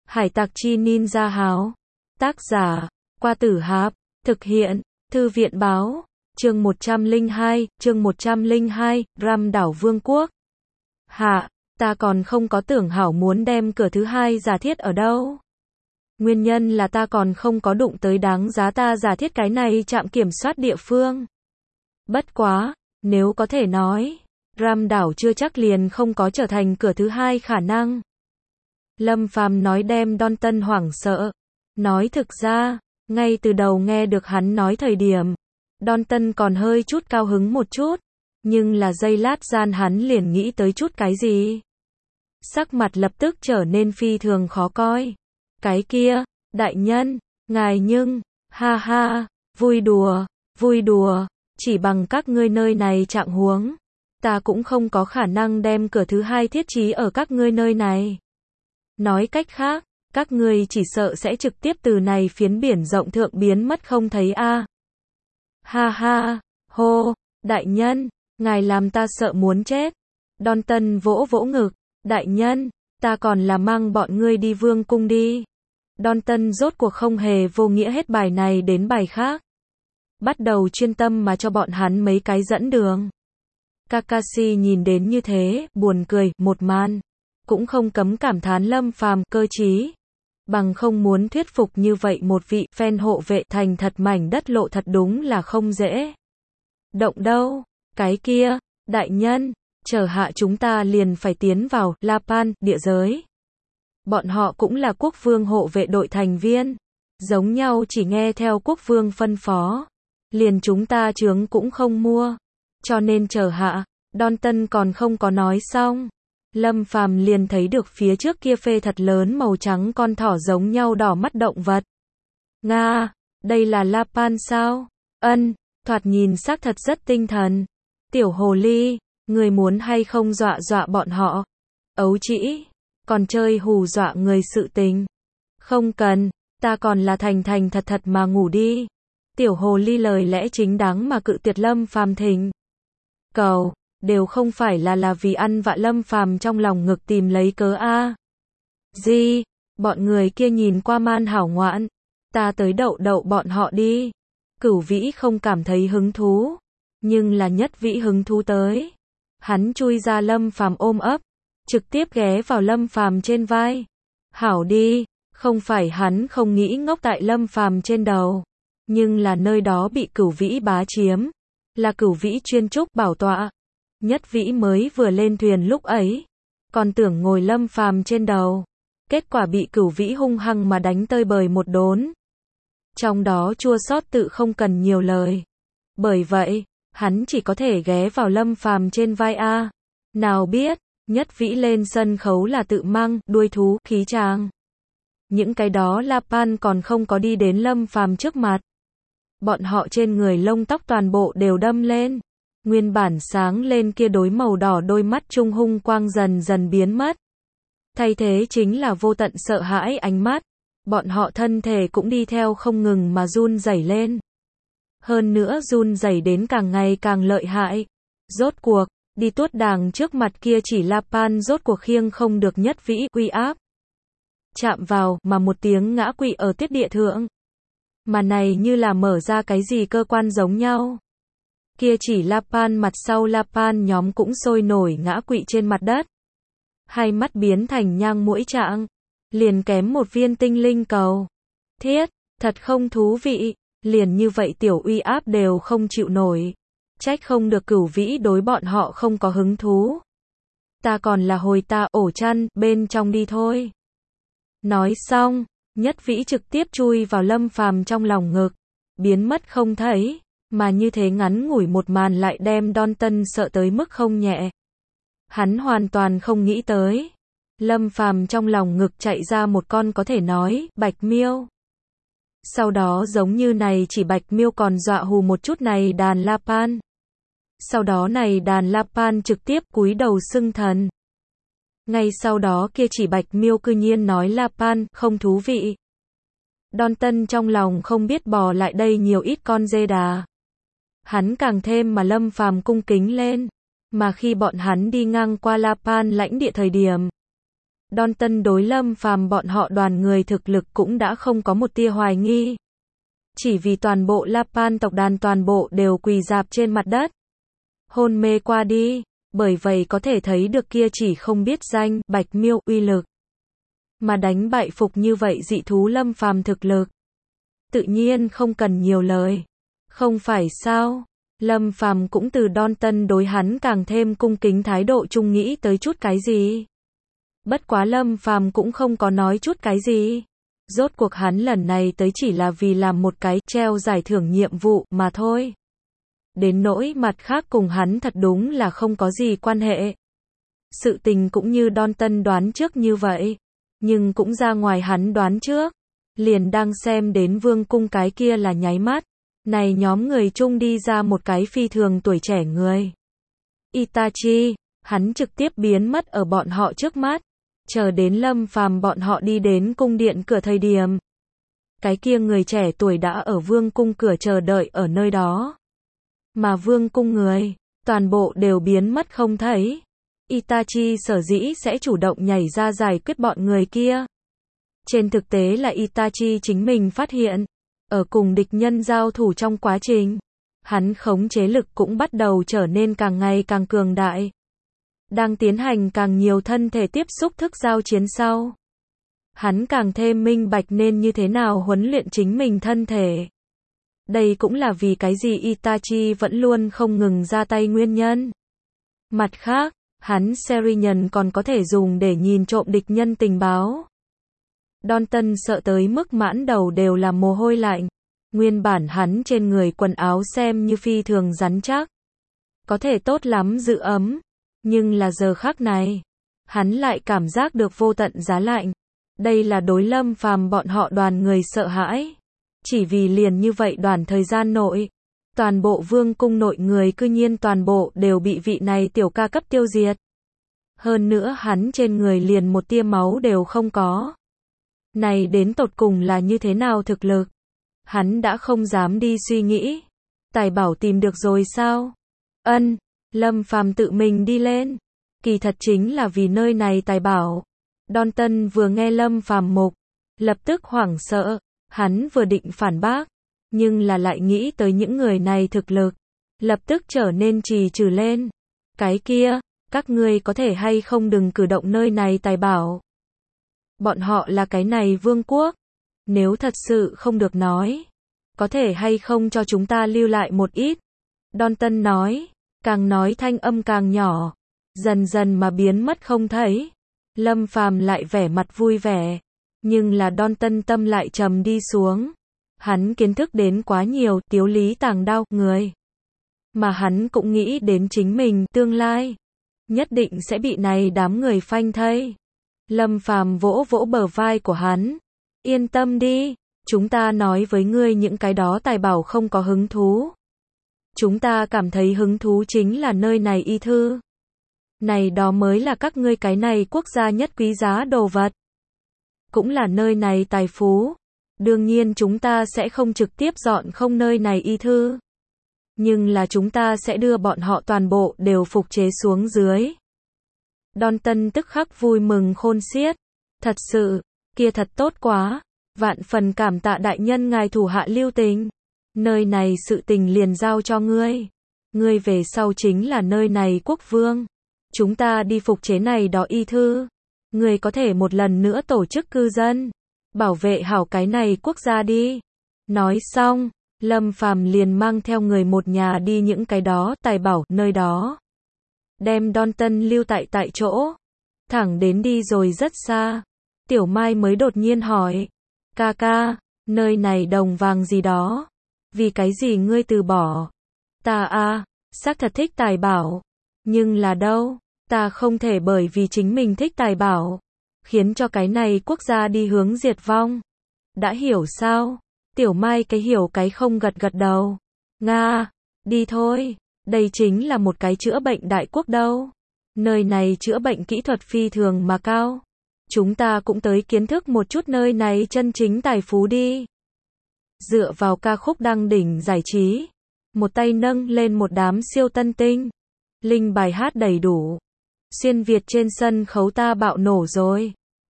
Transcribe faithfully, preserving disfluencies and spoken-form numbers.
Hải tặc chi ninja háo. Tác giả, Qua Tử Hạp. Thực hiện, Thư viện báo. Chương một trăm lẻ hai, chương một trăm lẻ hai, Ram đảo Vương quốc. Hạ, ta còn không có tưởng hảo muốn đem cửa thứ hai giả thiết ở đâu. Nguyên nhân là ta còn không có đụng tới đáng giá ta giả thiết cái này trạm kiểm soát địa phương. Bất quá, nếu có thể nói, Ram đảo chưa chắc liền không có trở thành cửa thứ hai khả năng. Lâm Phàm nói đem Dalton hoảng sợ. Nói thực ra, ngay từ đầu nghe được hắn nói thời điểm, Dalton còn hơi chút cao hứng một chút, nhưng là giây lát gian hắn liền nghĩ tới chút cái gì. Sắc mặt lập tức trở nên phi thường khó coi. Cái kia, đại nhân, ngài nhưng, ha ha, vui đùa, vui đùa, chỉ bằng các ngươi nơi này trạng huống, ta cũng không có khả năng đem cửa thứ hai thiết trí ở các ngươi nơi này. Nói cách khác, các ngươi chỉ sợ sẽ trực tiếp từ này phiến biển rộng thượng biến mất không thấy a. À. Ha ha, hô, đại nhân, ngài làm ta sợ muốn chết. Dalton vỗ vỗ ngực, đại nhân, ta còn là mang bọn ngươi đi vương cung đi. Dalton rốt cuộc không hề vô nghĩa hết bài này đến bài khác. Bắt đầu chuyên tâm mà cho bọn hắn mấy cái dẫn đường. Kakashi nhìn đến như thế, buồn cười, một màn. Cũng không cấm cảm thán Lâm Phàm cơ trí. Bằng không muốn thuyết phục như vậy một vị fan hộ vệ thành thật mảnh đất lộ thật đúng là không dễ. Động đâu, cái kia, đại nhân, chờ hạ chúng ta liền phải tiến vào Lapan, địa giới. Bọn họ cũng là quốc vương hộ vệ đội thành viên. Giống nhau chỉ nghe theo quốc vương phân phó. Liền chúng ta chướng cũng không mua. Cho nên chờ hạ, Dalton còn không có nói xong. Lâm Phàm liền thấy được phía trước kia phê thật lớn màu trắng con thỏ giống nhau đỏ mắt động vật. Nga, đây là Lapan sao? Ân, thoạt nhìn xác thật rất tinh thần. Tiểu hồ ly, người muốn hay không dọa dọa bọn họ? Ấu trĩ, còn chơi hù dọa người sự tình. Không cần, ta còn là thành thành thật thật mà ngủ đi. Tiểu hồ ly lời lẽ chính đáng mà cự tuyệt Lâm Phàm thỉnh cầu. Đều không phải là là vì ăn vạ Lâm Phàm trong lòng ngực tìm lấy cớ a. Gì, bọn người kia nhìn qua man hảo ngoạn, ta tới đậu đậu bọn họ đi. Cửu Vĩ không cảm thấy hứng thú, nhưng là Nhất Vĩ hứng thú tới. Hắn chui ra Lâm Phàm ôm ấp, trực tiếp ghé vào Lâm Phàm trên vai. Hảo đi, không phải hắn không nghĩ ngốc tại Lâm Phàm trên đầu, nhưng là nơi đó bị Cửu Vĩ bá chiếm, là Cửu Vĩ chuyên trúc bảo tọa. Nhất Vĩ mới vừa lên thuyền lúc ấy, còn tưởng ngồi Lâm Phàm trên đầu, kết quả bị Cửu Vĩ hung hăng mà đánh tơi bời một đốn. Trong đó chua xót tự không cần nhiều lời. Bởi vậy, hắn chỉ có thể ghé vào Lâm Phàm trên vai a. Nào biết, Nhất Vĩ lên sân khấu là tự mang đuôi thú khí tràng. Những cái đó Lapan còn không có đi đến Lâm Phàm trước mặt. Bọn họ trên người lông tóc toàn bộ đều đâm lên. Nguyên bản sáng lên kia đối màu đỏ đôi mắt trung hung quang dần dần biến mất. Thay thế chính là vô tận sợ hãi ánh mắt. Bọn họ thân thể cũng đi theo không ngừng mà run rẩy lên. Hơn nữa run rẩy đến càng ngày càng lợi hại. Rốt cuộc, đi tuốt đàng trước mặt kia chỉ Lapan rốt cuộc khiêng không được Nhất Vĩ uy áp. Chạm vào mà một tiếng ngã quỵ ở tiết địa thượng. Mà này như là mở ra cái gì cơ quan giống nhau. Kia chỉ Lapan mặt sau Lapan nhóm cũng sôi nổi ngã quỵ trên mặt đất. Hai mắt biến thành nhang muỗi trạng, liền kém một viên tinh linh cầu. Thiết, thật không thú vị, liền như vậy tiểu uy áp đều không chịu nổi. Trách không được Cửu Vĩ đối bọn họ không có hứng thú. Ta còn là hồi ta ổ chăn bên trong đi thôi. Nói xong, Nhất Vĩ trực tiếp chui vào Lâm Phàm trong lòng ngực, biến mất không thấy. Mà như thế ngắn ngủi một màn lại đem Dalton sợ tới mức không nhẹ. Hắn hoàn toàn không nghĩ tới. Lâm Phàm trong lòng ngực chạy ra một con có thể nói, bạch miêu. Sau đó giống như này chỉ bạch miêu còn dọa hù một chút này đàn Lapan. Sau đó này đàn Lapan trực tiếp cúi đầu xưng thần. Ngay sau đó kia chỉ bạch miêu cư nhiên nói Lapan, không thú vị. Dalton trong lòng không biết bò lại đây nhiều ít con dê đà. Hắn càng thêm mà Lâm Phàm cung kính lên. Mà khi bọn hắn đi ngang qua Lapan lãnh địa thời điểm, Đon Tân đối Lâm Phàm bọn họ đoàn người thực lực cũng đã không có một tia hoài nghi. Chỉ vì toàn bộ La Pan tộc đàn toàn bộ đều quỳ rạp trên mặt đất. Hôn mê qua đi, bởi vậy có thể thấy được kia chỉ không biết danh, Bạch Miêu, uy lực. Mà đánh bại phục như vậy dị thú Lâm Phàm thực lực. Tự nhiên không cần nhiều lời. Không phải sao? Lâm Phàm cũng từ Đon Tân đối hắn càng thêm cung kính thái độ chung nghĩ tới chút cái gì. Bất quá Lâm Phàm cũng không có nói chút cái gì. Rốt cuộc hắn lần này tới chỉ là vì làm một cái treo giải thưởng nhiệm vụ mà thôi. Đến nỗi mặt khác cùng hắn thật đúng là không có gì quan hệ. Sự tình cũng như Đon Tân đoán trước như vậy. Nhưng cũng ra ngoài hắn đoán trước. Liền đang xem đến vương cung cái kia là nháy mắt. Này nhóm người chung đi ra một cái phi thường tuổi trẻ người. Itachi, hắn trực tiếp biến mất ở bọn họ trước mắt. Chờ đến Lâm Phàm bọn họ đi đến cung điện cửa thời điểm. Cái kia người trẻ tuổi đã ở vương cung cửa chờ đợi ở nơi đó. Mà vương cung người, toàn bộ đều biến mất không thấy. Itachi sở dĩ sẽ chủ động nhảy ra giải quyết bọn người kia. Trên thực tế là Itachi chính mình phát hiện. Ở cùng địch nhân giao thủ trong quá trình, hắn khống chế lực cũng bắt đầu trở nên càng ngày càng cường đại. Đang tiến hành càng nhiều thân thể tiếp xúc thức giao chiến sau. Hắn càng thêm minh bạch nên như thế nào huấn luyện chính mình thân thể. Đây cũng là vì cái gì Itachi vẫn luôn không ngừng ra tay nguyên nhân. Mặt khác, hắn Serinhân còn có thể dùng để nhìn trộm địch nhân tình báo. Đon Tân sợ tới mức mãn đầu đều là mồ hôi lạnh. Nguyên bản hắn trên người quần áo xem như phi thường rắn chắc. Có thể tốt lắm giữ ấm. Nhưng là giờ khắc này, hắn lại cảm giác được vô tận giá lạnh. Đây là đối Lâm Phàm bọn họ đoàn người sợ hãi. Chỉ vì liền như vậy đoàn thời gian nội. Toàn bộ vương cung nội người cư nhiên toàn bộ đều bị vị này tiểu ca cấp tiêu diệt. Hơn nữa hắn trên người liền một tia máu đều không có. Này đến tột cùng là như thế nào thực lực? Hắn đã không dám đi suy nghĩ. Tài bảo tìm được rồi sao? Ân, Lâm Phàm tự mình đi lên. Kỳ thật chính là vì nơi này tài bảo. Đon Tân vừa nghe Lâm Phàm mục, lập tức hoảng sợ. Hắn vừa định phản bác, nhưng là lại nghĩ tới những người này thực lực. Lập tức trở nên trì trừ lên. Cái kia, các ngươi có thể hay không đừng cử động nơi này tài bảo. Bọn họ là cái này vương quốc. Nếu thật sự không được nói, có thể hay không cho chúng ta lưu lại một ít. Đon Tân nói, càng nói thanh âm càng nhỏ, dần dần mà biến mất không thấy. Lâm Phàm lại vẻ mặt vui vẻ, nhưng là Đon Tân tâm lại trầm đi xuống. Hắn kiến thức đến quá nhiều tiếu lý tàng đao người. Mà hắn cũng nghĩ đến chính mình tương lai. Nhất định sẽ bị này đám người phanh thây. Lâm Phàm vỗ vỗ bờ vai của hắn. Yên tâm đi, chúng ta nói với ngươi những cái đó tài bảo không có hứng thú. Chúng ta cảm thấy hứng thú chính là nơi này y thư. Này đó mới là các ngươi cái này quốc gia nhất quý giá đồ vật. Cũng là nơi này tài phú. Đương nhiên chúng ta sẽ không trực tiếp dọn không nơi này y thư. Nhưng là chúng ta sẽ đưa bọn họ toàn bộ đều phục chế xuống dưới. Đon Tân tức khắc vui mừng khôn xiết. Thật sự, kia thật tốt quá. Vạn phần cảm tạ đại nhân ngài thủ hạ lưu tình. Nơi này sự tình liền giao cho ngươi. Ngươi về sau chính là nơi này quốc vương. Chúng ta đi phục chế này đó y thư. Ngươi có thể một lần nữa tổ chức cư dân. Bảo vệ hảo cái này quốc gia đi. Nói xong, Lâm Phàm liền mang theo người một nhà đi những cái đó tài bảo nơi đó. Đem Đon Tân lưu tại tại chỗ. Thẳng đến đi rồi rất xa. Tiểu Mai mới đột nhiên hỏi. Ca ca, nơi này đồng vàng gì đó. Vì cái gì ngươi từ bỏ? Ta a, xác thật thích tài bảo. Nhưng là đâu, ta không thể bởi vì chính mình thích tài bảo. Khiến cho cái này quốc gia đi hướng diệt vong. Đã hiểu sao? Tiểu Mai cái hiểu cái không gật gật đầu. Nga, đi thôi. Đây chính là một cái chữa bệnh đại quốc đâu. Nơi này chữa bệnh kỹ thuật phi thường mà cao. Chúng ta cũng tới kiến thức một chút nơi này chân chính tài phú đi. Dựa vào ca khúc đăng đỉnh giải trí. Một tay nâng lên một đám siêu tân tinh. Linh bài hát đầy đủ. Xuyên Việt trên sân khấu ta bạo nổ rồi.